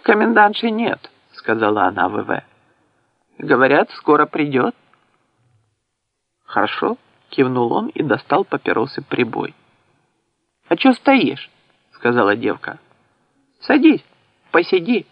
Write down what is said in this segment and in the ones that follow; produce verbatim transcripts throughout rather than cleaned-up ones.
Комендантши нет, сказала она ВВ. Говорят, скоро придет. Хорошо, кивнул он и достал папиросы прибой. А чё стоишь? Сказала девка. Садись, посиди.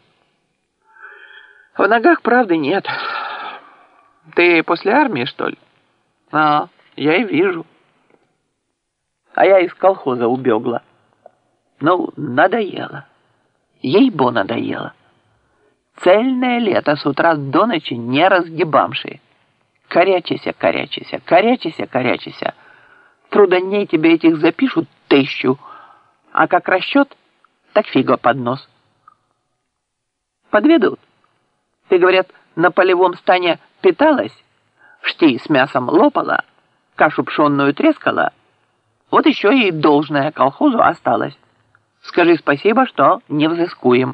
В ногах правды нет. Ты после армии, что ли? А, я и вижу. А я из колхоза убегла. Ну, надоело. Ей-бо надоело. Цельное лето с утра до ночи не разгибамши. Корячися, корячися, корячися, корячися. Трудней тебе этих запишут тысячу, а как расчет, так фига под нос. Подведут. Ты, говорят, на полевом стане питалась, штей с мясом лопала, кашу пшенную трескала, вот еще и должное колхозу осталось. Скажи спасибо, что не взыскуем.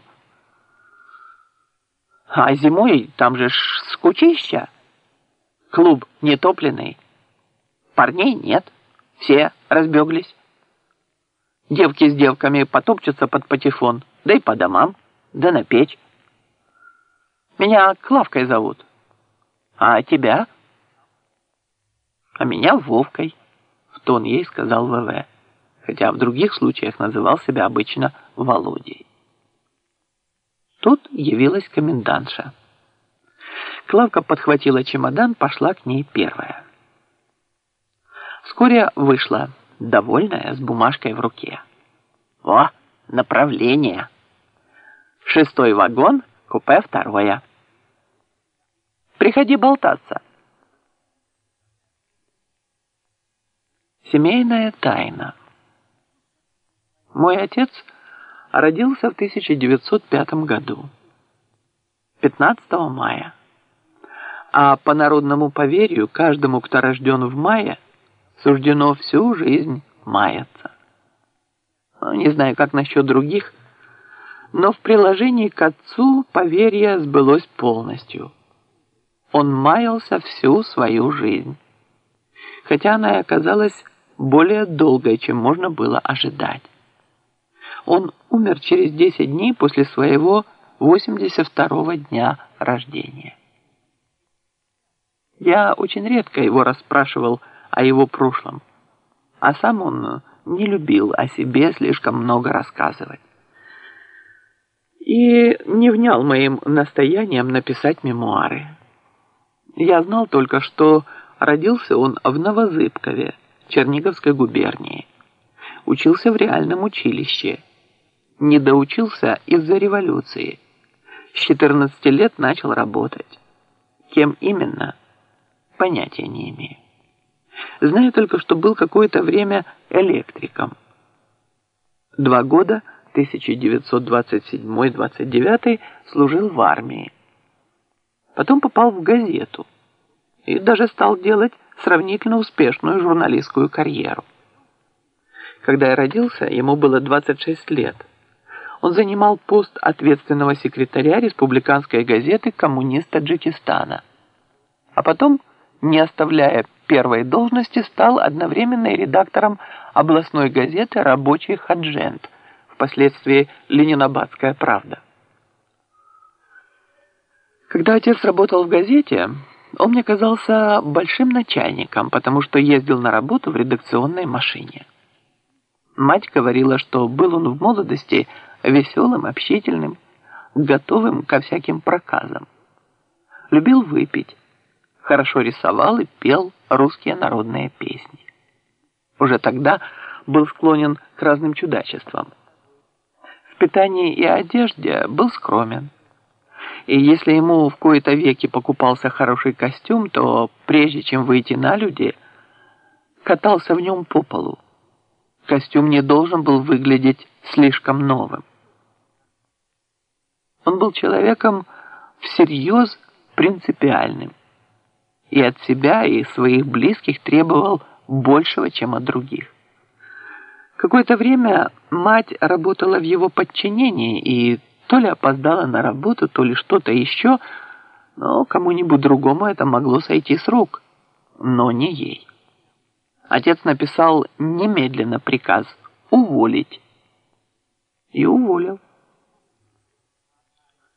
А зимой там же ж скучища. Клуб нетопленный. Парней нет. Все разбеглись. Девки с девками потопчутся под патефон, да и по домам, да на печь. Меня Клавкой зовут. А тебя? А меня Вовкой, в тон ей сказал ВВ, хотя в других случаях называл себя обычно Володей. Тут явилась комендантша. Клавка подхватила чемодан, пошла к ней первая. Вскоре вышла, довольная, с бумажкой в руке. О, направление! Шестой вагон, купе второе. Приходи болтаться. Семейная тайна. Мой отец родился в тысяча девятьсот пятом году, пятнадцатого мая. А по народному поверью, каждому, кто рожден в мае, суждено всю жизнь маяться. Не знаю, как насчет других, но в приложении к отцу поверье сбылось полностью. Он маялся всю свою жизнь, хотя она и оказалась более долгой, чем можно было ожидать. Он умер через десять дней после своего восемьдесят второго дня рождения. Я очень редко его расспрашивал о его прошлом, а сам он не любил о себе слишком много рассказывать. И не внял моим настоянием написать мемуары. Я знал только, что родился он в Новозыбкове, Черниговской губернии. Учился в реальном училище. Не доучился из-за революции. С четырнадцати лет начал работать. Кем именно? Понятия не имею. Знаю только, что был какое-то время электриком. Два года, тысяча девятьсот двадцать седьмой — двадцать девятый, служил в армии. Потом попал в газету и даже стал делать сравнительно успешную журналистскую карьеру. Когда я родился, ему было двадцать шесть лет. Он занимал пост ответственного секретаря республиканской газеты «Коммунист Таджикистана». А потом, не оставляя первой должности, стал одновременно и редактором областной газеты «Рабочий Хаджент», впоследствии «Ленинабадская правда». Когда отец работал в газете, он мне казался большим начальником, потому что ездил на работу в редакционной машине. Мать говорила, что был он в молодости веселым, общительным, готовым ко всяким проказам. Любил выпить, хорошо рисовал и пел русские народные песни. Уже тогда был склонен к разным чудачествам. В питании и одежде был скромен. И если ему в кои-то веки покупался хороший костюм, то прежде чем выйти на люди, катался в нем по полу. Костюм не должен был выглядеть слишком новым. Он был человеком всерьез принципиальным. И от себя, и своих близких требовал большего, чем от других. Какое-то время мать работала в его подчинении и то ли опоздала на работу, то ли что-то еще, но кому-нибудь другому это могло сойти с рук, но не ей. Отец написал немедленно приказ уволить. И уволил.